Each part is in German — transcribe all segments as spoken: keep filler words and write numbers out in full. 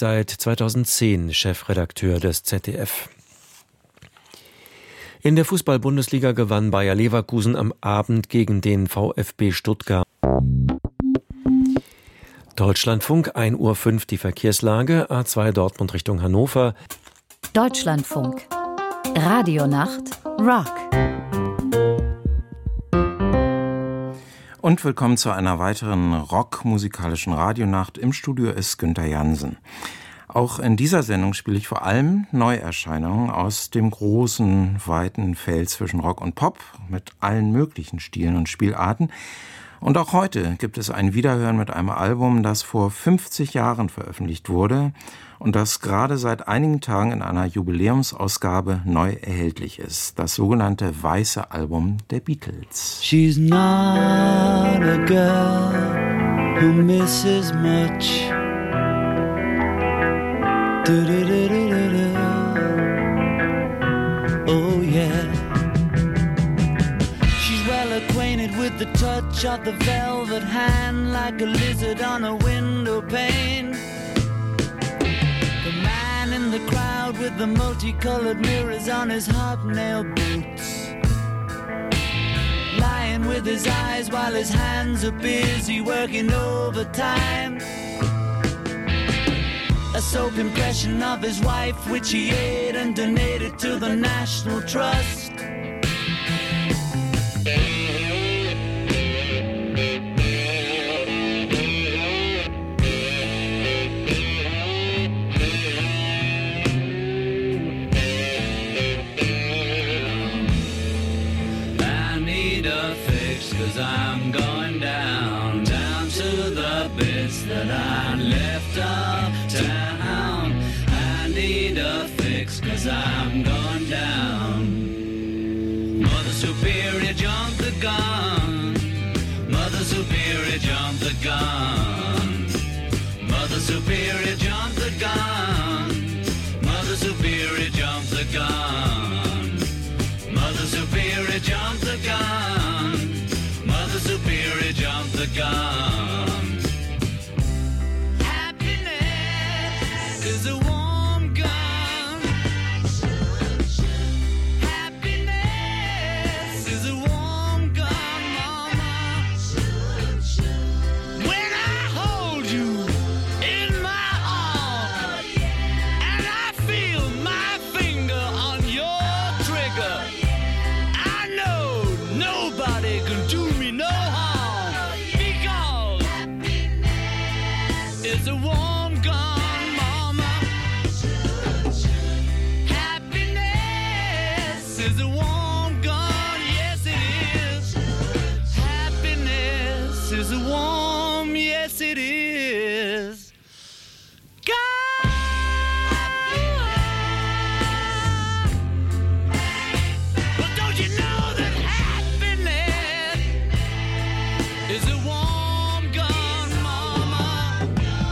seit zweitausendzehn Chefredakteur des Z D F. In der Fußball-Bundesliga gewann Bayer Leverkusen am Abend gegen den VfB Stuttgart. Deutschlandfunk, ein Uhr fünf die Verkehrslage, A zwei Dortmund Richtung Hannover. Deutschlandfunk, Radionacht, Rock. Und willkommen zu einer weiteren rockmusikalischen Radionacht. Im Studio ist Günther Jansen. Auch in dieser Sendung spiele ich vor allem Neuerscheinungen aus dem großen, weiten Feld zwischen Rock und Pop mit allen möglichen Stilen und Spielarten. Und auch heute gibt es ein Wiederhören mit einem Album, das vor fünfzig Jahren veröffentlicht wurde und das gerade seit einigen Tagen in einer Jubiläumsausgabe neu erhältlich ist. Das sogenannte Weiße Album der Beatles. She's not a girl who misses much. Du-du-du-du-du-du. Oh yeah. She's well acquainted with the touch of the velvet hand, like a lizard on a window pane. The man in the crowd with the multicolored mirrors on his hobnail boots, lying with his eyes while his hands are busy working overtime. A soap impression of his wife, which he ate and donated to the National Trust. I'm going down, down to the bits that I left uptown. I need a fix, cause I'm going down. Mother Superior, jump the gun. Mother Superior, jump the gun. Mother Superior, jump the gun. Mother Superior, jump the gun. Mother Superior, jump the gun. Mother Superior, jump the gun. Happiness is a warm gun. Happiness is a warm gun, mama. When I hold you in my arms and I feel my finger on your trigger, I know nobody can do me no harm, because it's a warm gun, mama. Happiness is a warm gun, yes it is. Happiness is a warm, yes it is. God. But don't you know that happiness is a warm gun, mama?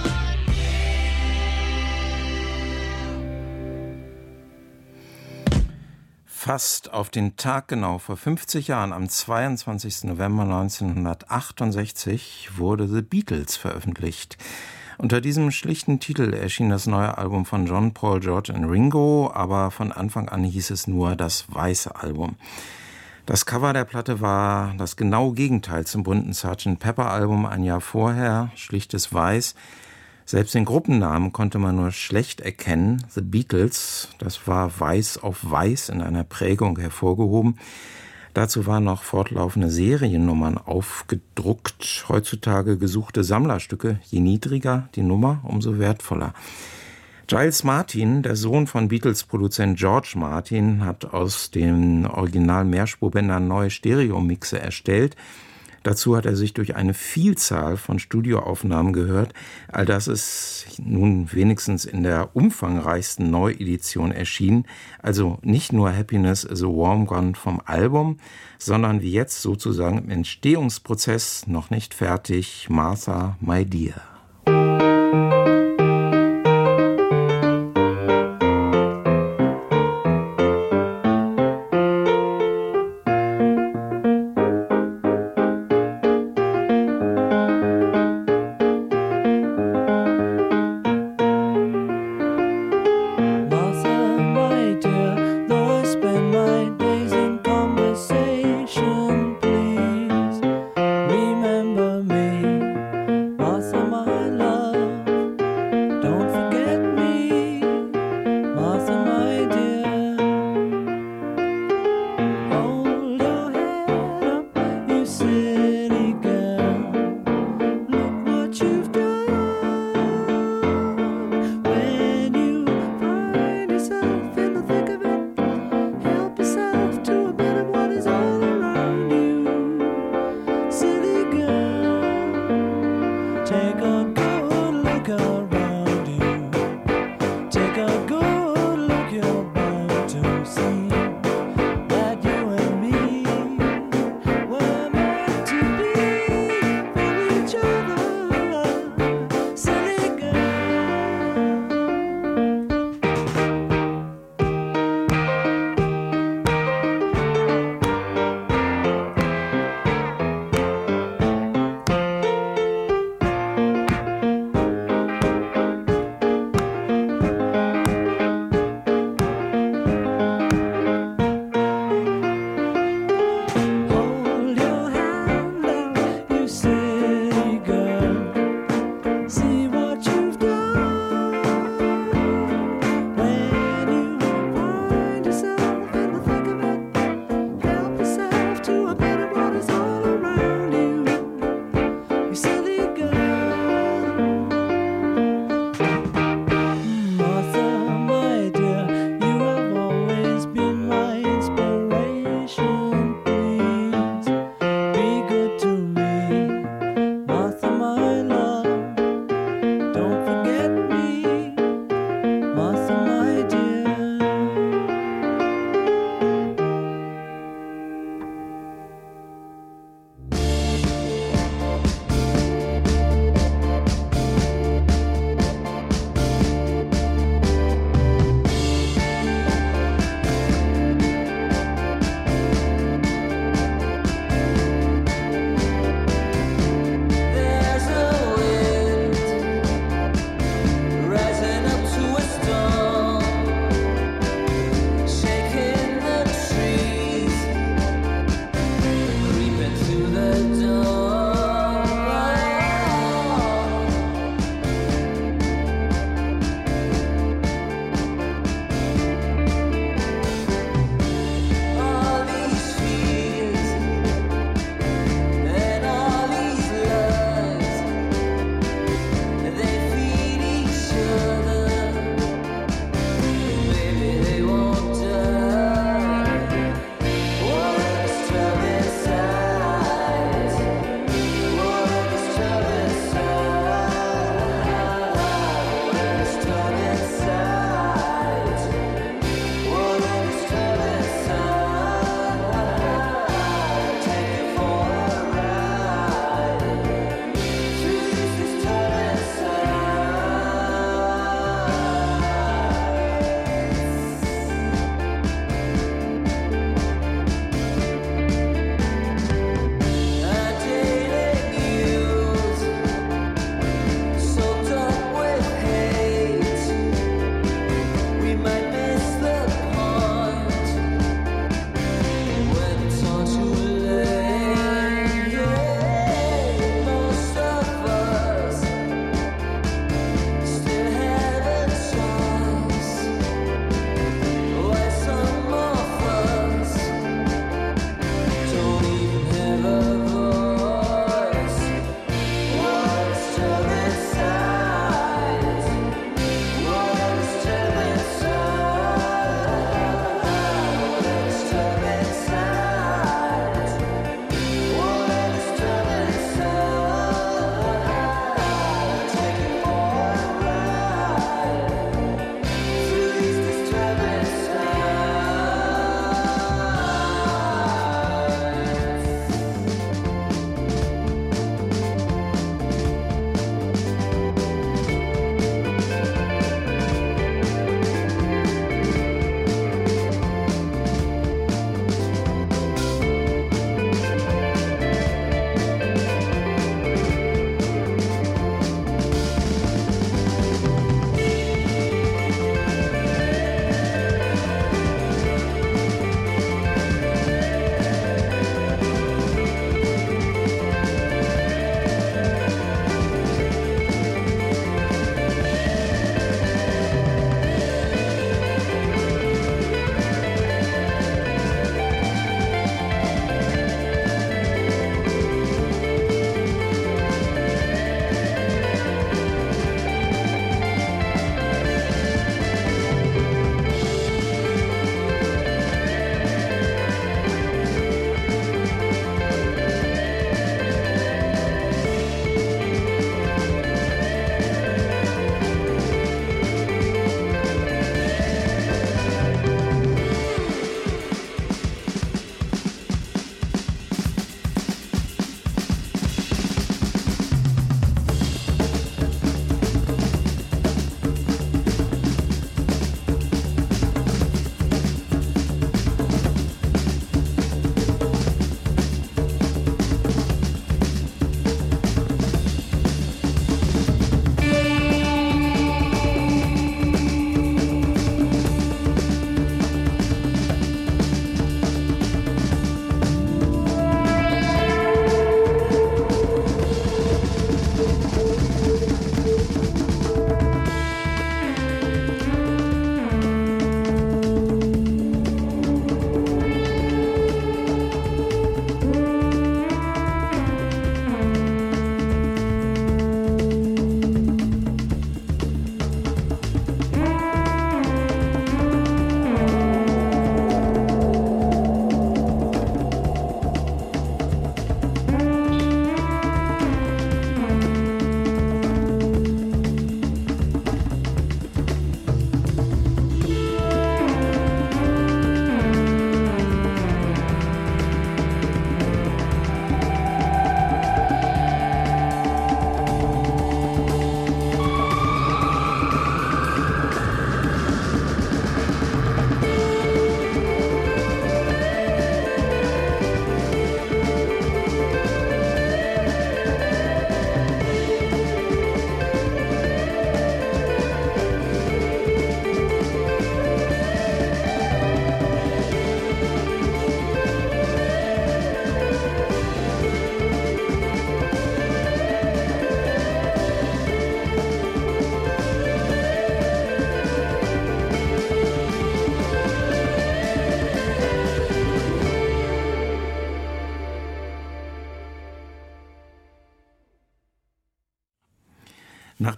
Fast auf den Tag genau vor fünfzig Jahren, am zweiundzwanzigsten November neunzehnhundertachtundsechzig, wurde The Beatles veröffentlicht. Unter diesem schlichten Titel erschien das neue Album von John, Paul, George und Ringo, aber von Anfang an hieß es nur das Weiße Album. Das Cover der Platte war das genaue Gegenteil zum bunten Sergeant Pepper Album ein Jahr vorher, schlichtes Weiß. Selbst den Gruppennamen konnte man nur schlecht erkennen. The Beatles, das war weiß auf weiß in einer Prägung hervorgehoben. Dazu waren noch fortlaufende Seriennummern aufgedruckt. Heutzutage gesuchte Sammlerstücke. Je niedriger die Nummer, umso wertvoller. Giles Martin, der Sohn von Beatles-Produzent George Martin, hat aus den Original-Mehrspurbändern neue Stereomixe erstellt. Dazu hat er sich durch eine Vielzahl von Studioaufnahmen gehört, all das ist nun wenigstens in der umfangreichsten Neuedition erschienen. Also nicht nur Happiness is a Warm Gun vom Album, sondern wie jetzt sozusagen im Entstehungsprozess noch nicht fertig, Martha, My Dear.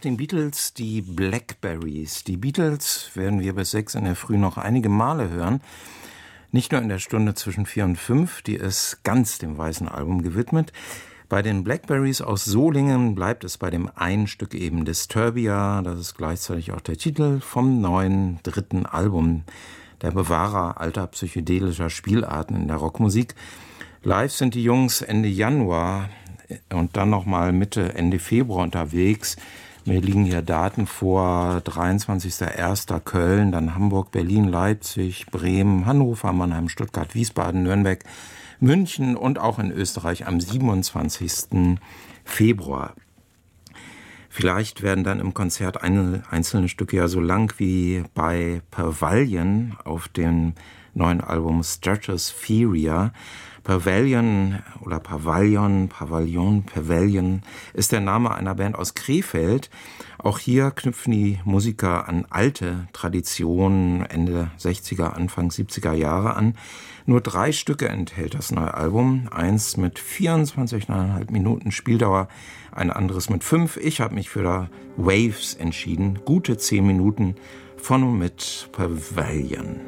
den Beatles die Blackberries. Die Beatles werden wir bis sechs in der Früh noch einige Male hören. Nicht nur in der Stunde zwischen vier und fünf, die ist ganz dem Weißen Album gewidmet. Bei den Blackberries aus Solingen bleibt es bei dem einen Stück eben Disturbia. Das ist gleichzeitig auch der Titel vom neuen dritten Album. Der Bewahrer alter psychedelischer Spielarten in der Rockmusik. Live sind die Jungs Ende Januar und dann nochmal Mitte, Ende Februar unterwegs. Mir liegen hier Daten vor, dreiundzwanzigster erster Köln, dann Hamburg, Berlin, Leipzig, Bremen, Hannover, Mannheim, Stuttgart, Wiesbaden, Nürnberg, München und auch in Österreich am siebenundzwanzigsten Februar. Vielleicht werden dann im Konzert eine, einzelne Stücke ja so lang wie bei Pavilion auf dem neuen Album Stratospheria. Pavilion oder Pavilion, Pavilion, Pavilion ist der Name einer Band aus Krefeld. Auch hier knüpfen die Musiker an alte Traditionen Ende sechziger, Anfang siebziger Jahre an. Nur drei Stücke enthält das neue Album. Eins mit vierundzwanzig Komma fünf Minuten Spieldauer, ein anderes mit fünf. Ich habe mich für Waves entschieden. Gute zehn Minuten von und mit Pavilion.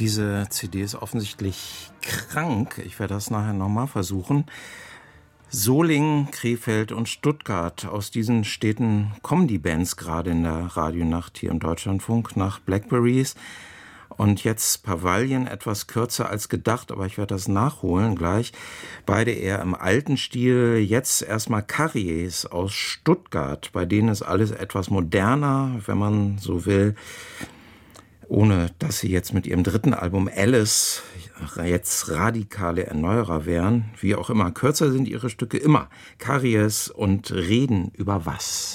Diese C D ist offensichtlich krank. Ich werde das nachher nochmal versuchen. Solingen, Krefeld und Stuttgart. Aus diesen Städten kommen die Bands gerade in der Radionacht hier im Deutschlandfunk nach Blackberries. Und jetzt Pavillon, etwas kürzer als gedacht, aber ich werde das nachholen gleich. Beide eher im alten Stil. Jetzt erstmal Carriers aus Stuttgart. Bei denen ist alles etwas moderner, wenn man so will. Ohne dass sie jetzt mit ihrem dritten Album Alice jetzt radikale Erneuerer wären. Wie auch immer, kürzer sind ihre Stücke immer. Carriers und reden über was?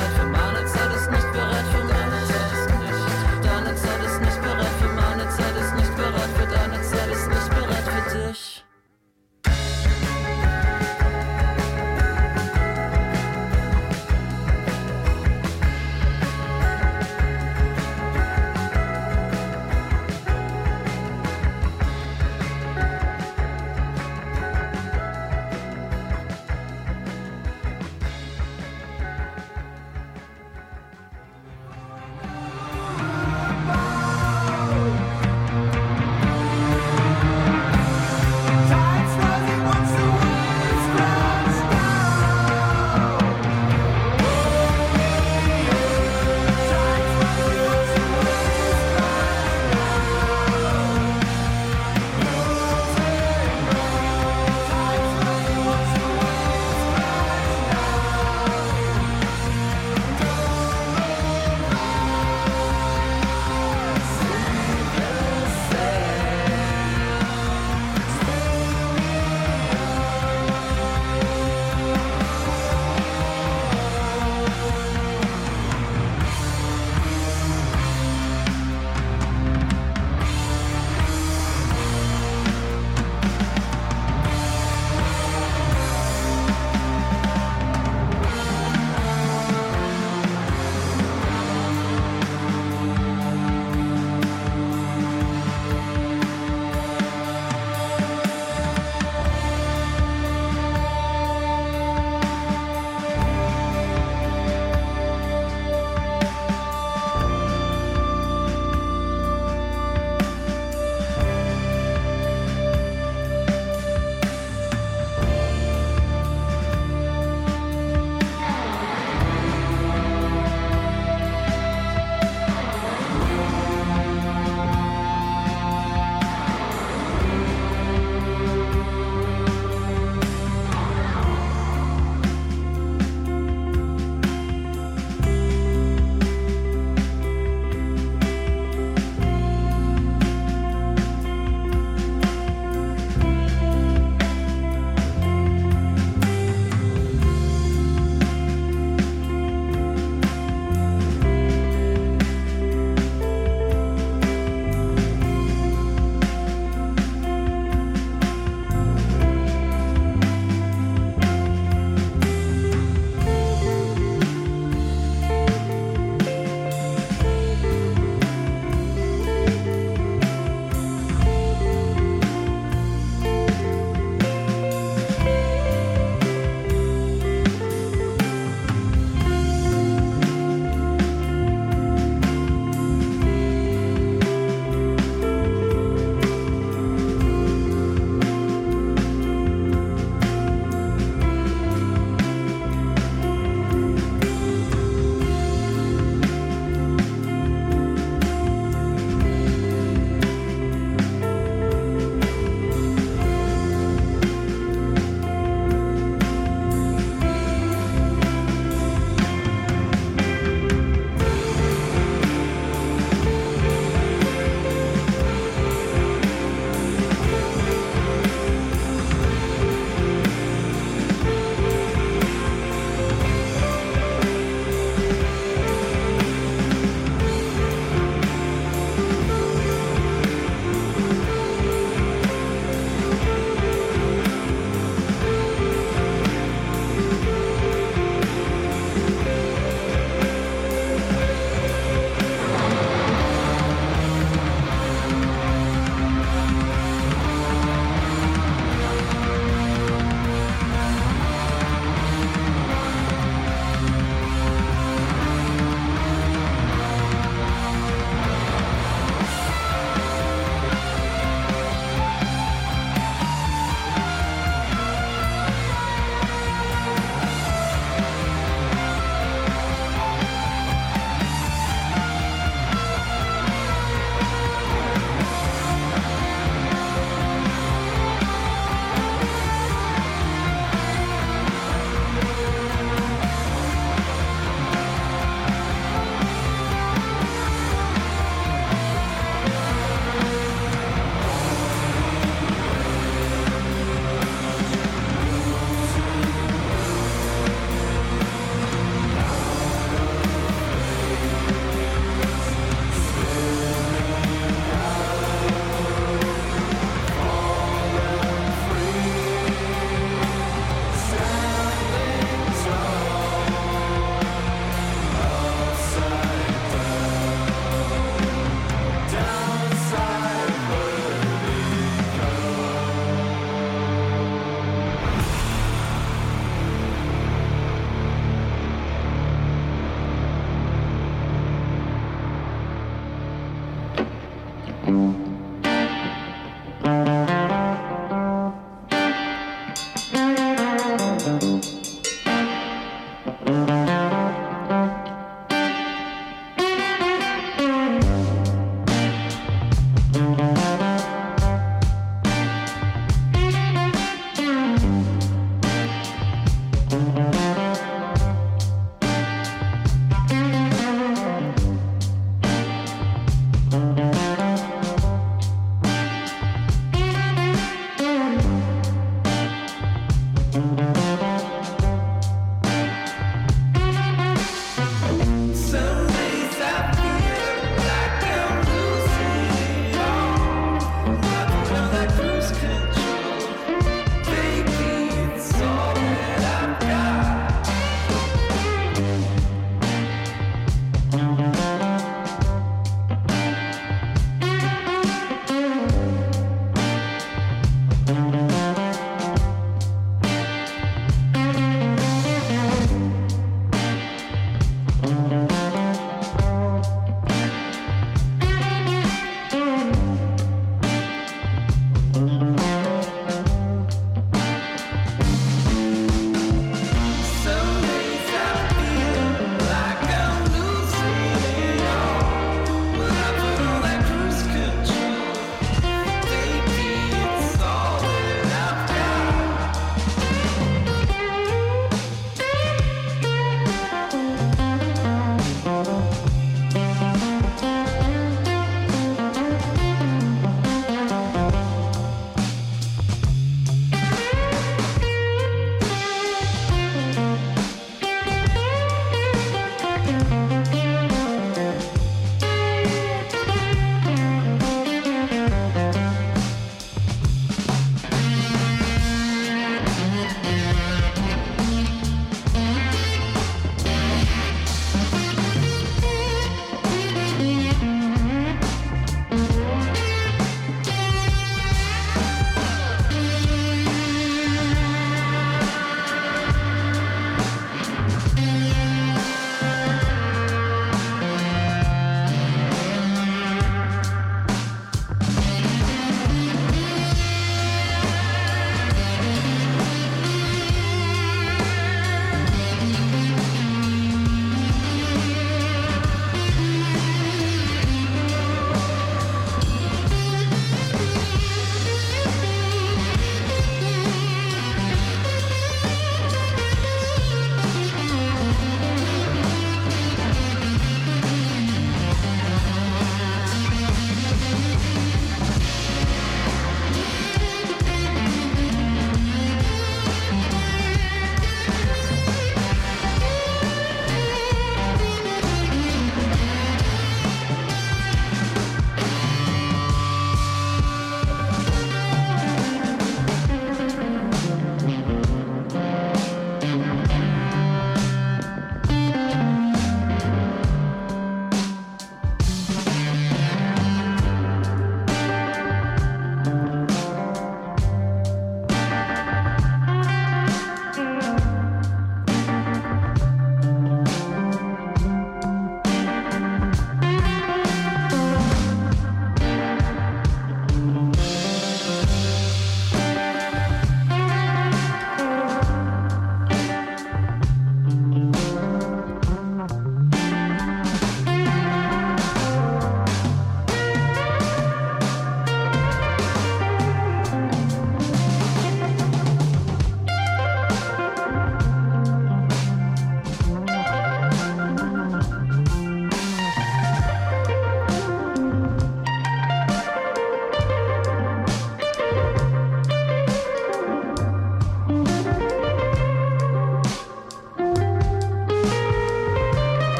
Zeit ist nicht bereit für meine Zeit ist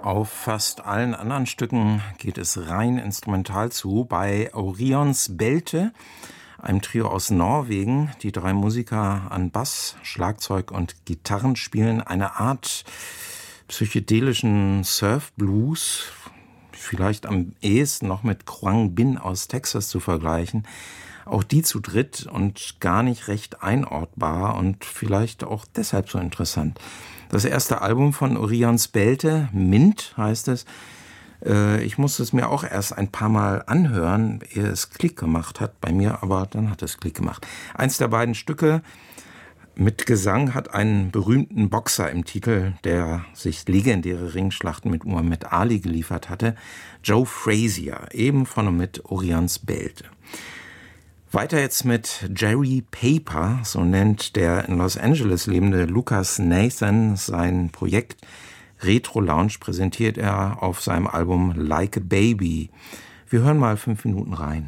Auf fast allen anderen Stücken geht es rein instrumental zu. Bei Orions Belte, einem Trio aus Norwegen, die drei Musiker an Bass, Schlagzeug und Gitarren spielen eine Art psychedelischen Surf-Blues, vielleicht am ehesten noch mit Quang Bin aus Texas zu vergleichen. Auch die zu dritt und gar nicht recht einordbar und vielleicht auch deshalb so interessant. Das erste Album von Orions Belte, Mint heißt es. Äh, ich musste es mir auch erst ein paar Mal anhören, ehe es Klick gemacht hat bei mir, aber dann hat es Klick gemacht. Eins der beiden Stücke mit Gesang hat einen berühmten Boxer im Titel, der sich legendäre Ringschlachten mit Muhammad Ali geliefert hatte, Joe Frazier, eben von und mit Orions Belte. Weiter jetzt mit Jerry Paper, so nennt der in Los Angeles lebende Lucas Nathan sein Projekt. Retro Lounge präsentiert er auf seinem Album Like a Baby. Wir hören mal fünf Minuten rein.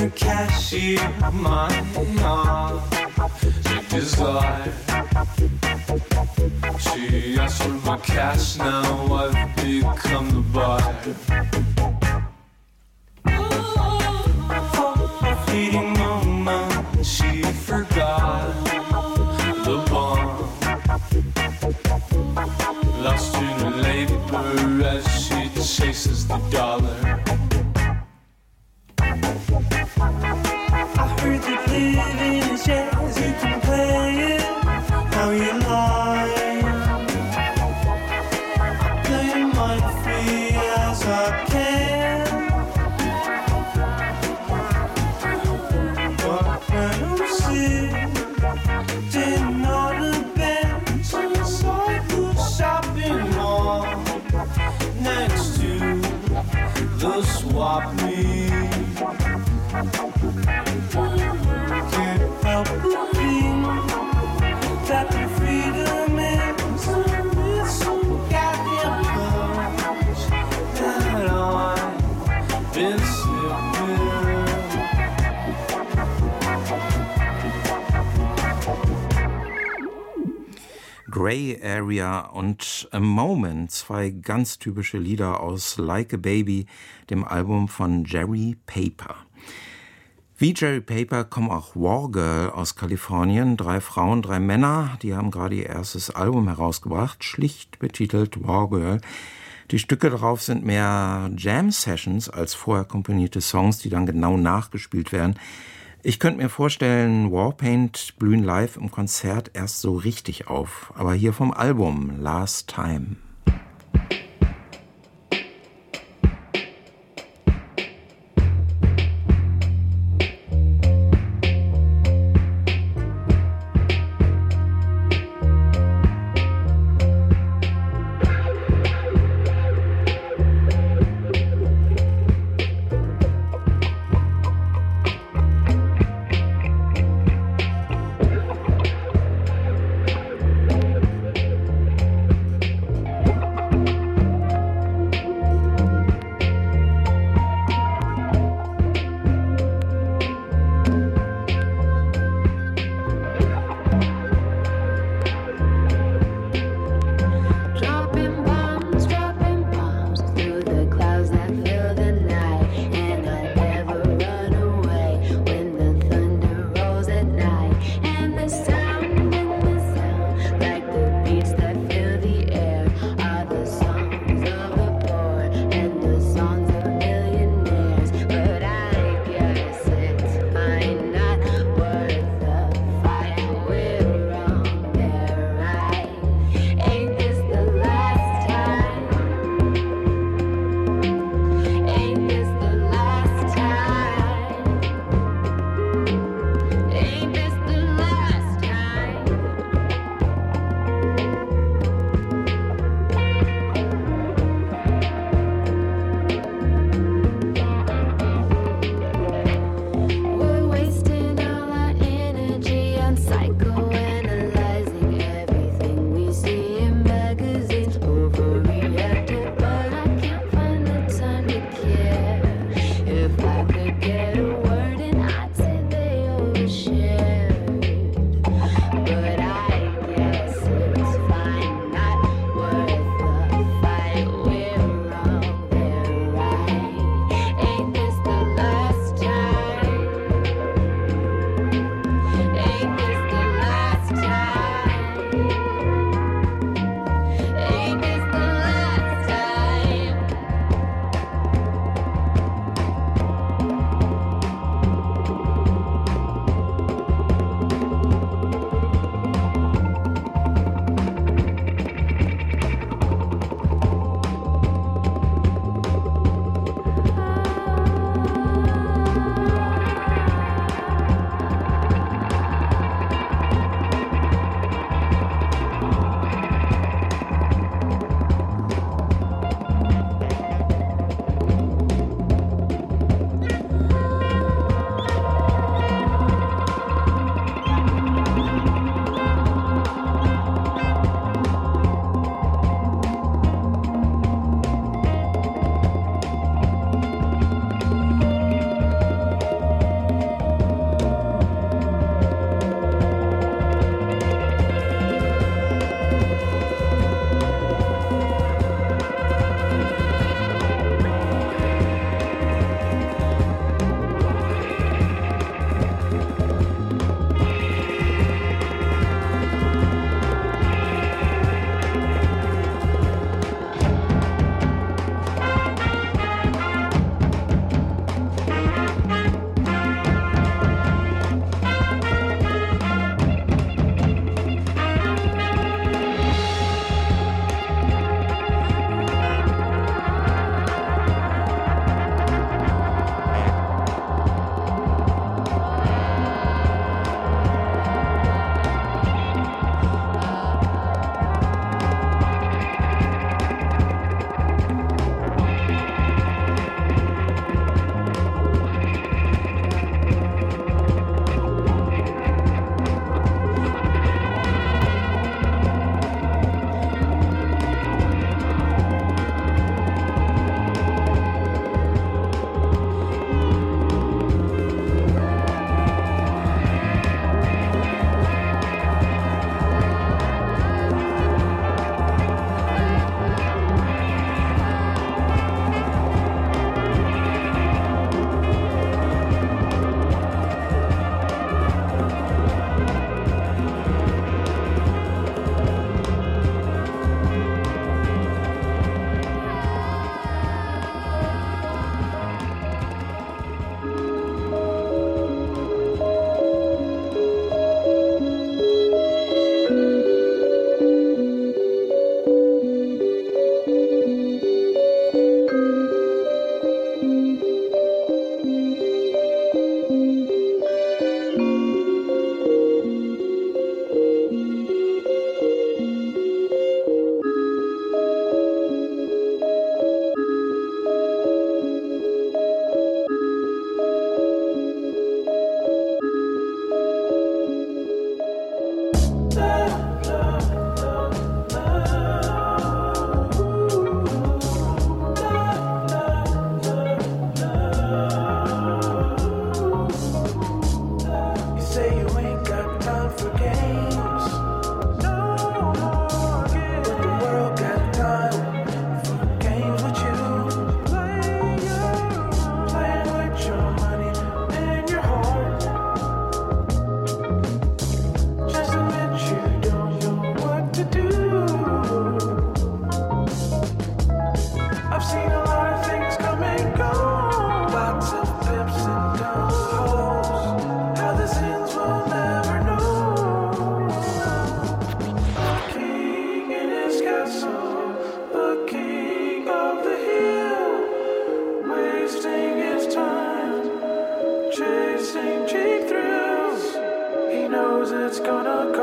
cashier, my heart, desire. She asked for my cash, now I've become the buyer. For a fleeting moment, she forgot the bomb. Lost in her labor as she chases the dollar. I heard that living is jazz, you can play it how you like. I play mine free as I can. But when I'm sitting on a bench inside the shopping mall next to the swap meet, can't help but feel that the freedom is with some goddamn punch that I've been sipping. Grey Area und A Moment, zwei ganz typische Lieder aus Like a Baby, dem Album von Jerry Paper. Wie Jerry Paper kommen auch Wargirl aus Kalifornien. Drei Frauen, drei Männer, die haben gerade ihr erstes Album herausgebracht, schlicht betitelt Wargirl. Die Stücke darauf sind mehr Jam-Sessions als vorher komponierte Songs, die dann genau nachgespielt werden. Ich könnte mir vorstellen, Warpaint blühen live im Konzert erst so richtig auf. Aber hier vom Album Last Time. We're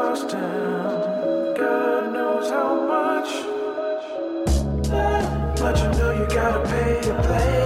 cost town. God knows how much. But you know you gotta pay to play.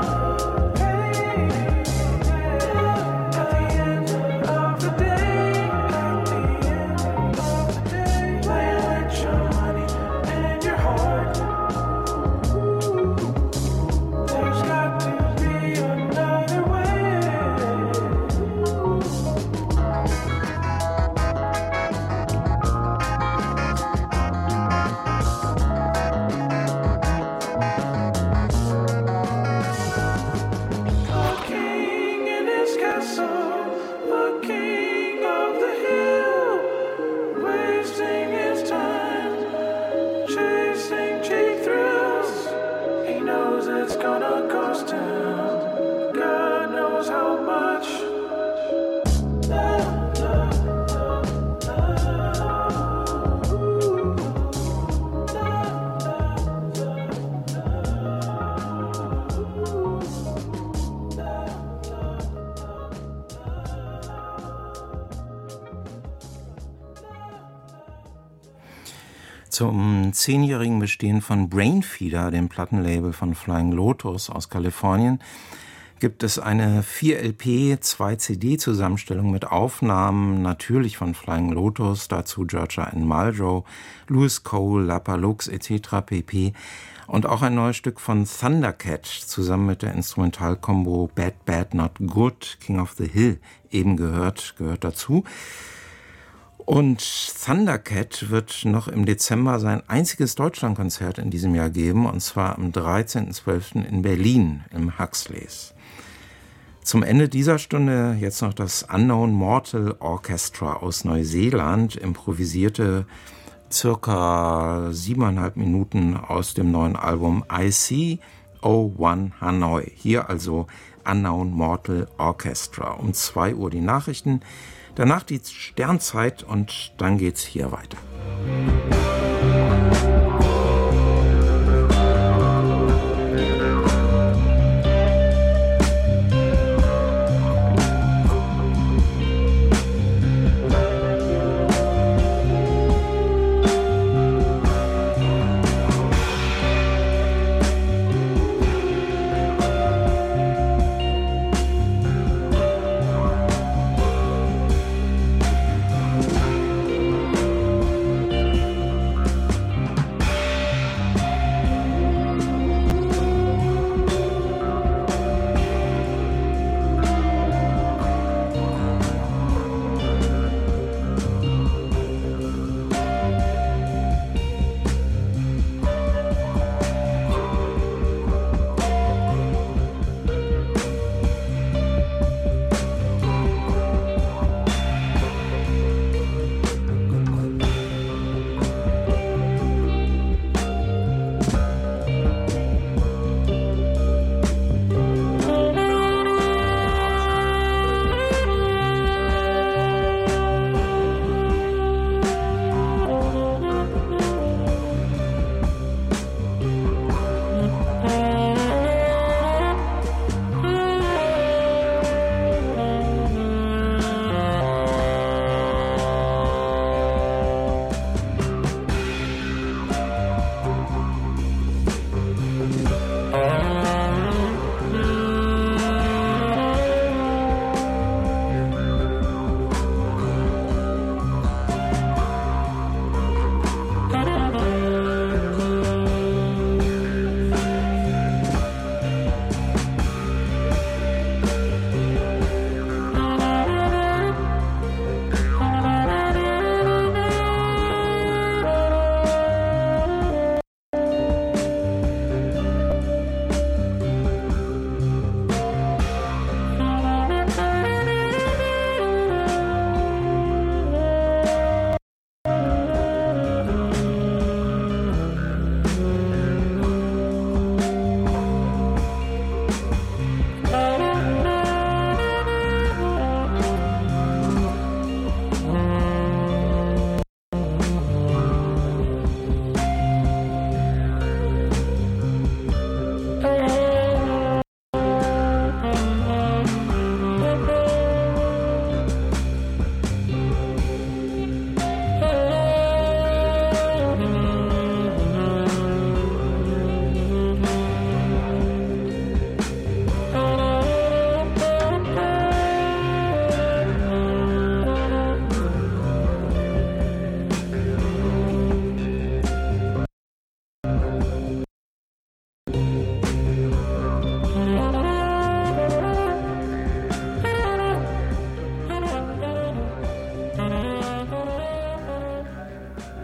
Zum zehnjährigen Bestehen von Brainfeeder, dem Plattenlabel von Flying Lotus aus Kalifornien, gibt es eine vier L P, zwei C D-Zusammenstellung mit Aufnahmen, natürlich von Flying Lotus, dazu Georgia Ann Muldrow, Louis Cole, Lapa Lux et cetera pp. Und auch ein neues Stück von Thundercat, zusammen mit der Instrumentalkombo Bad Bad Not Good, King of the Hill, eben gehört, gehört dazu. Und Thundercat wird noch im Dezember sein einziges Deutschlandkonzert in diesem Jahr geben, und zwar am dreizehnten zwölften in Berlin im Huxleys. Zum Ende dieser Stunde jetzt noch das Unknown Mortal Orchestra aus Neuseeland, improvisierte circa siebeneinhalb Minuten aus dem neuen Album I C oh one Hanoi. Hier also Unknown Mortal Orchestra. Um zwei Uhr die Nachrichten. Danach die Sternzeit und dann geht's hier weiter.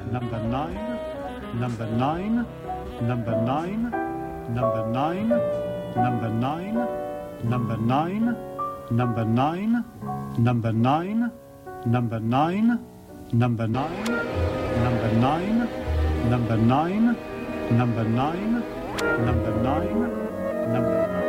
number nine, number nine, number nine, number nine, number nine, number nine, number nine, number nine, number nine, number nine, number nine, number nine, number nine, number nine, number nine.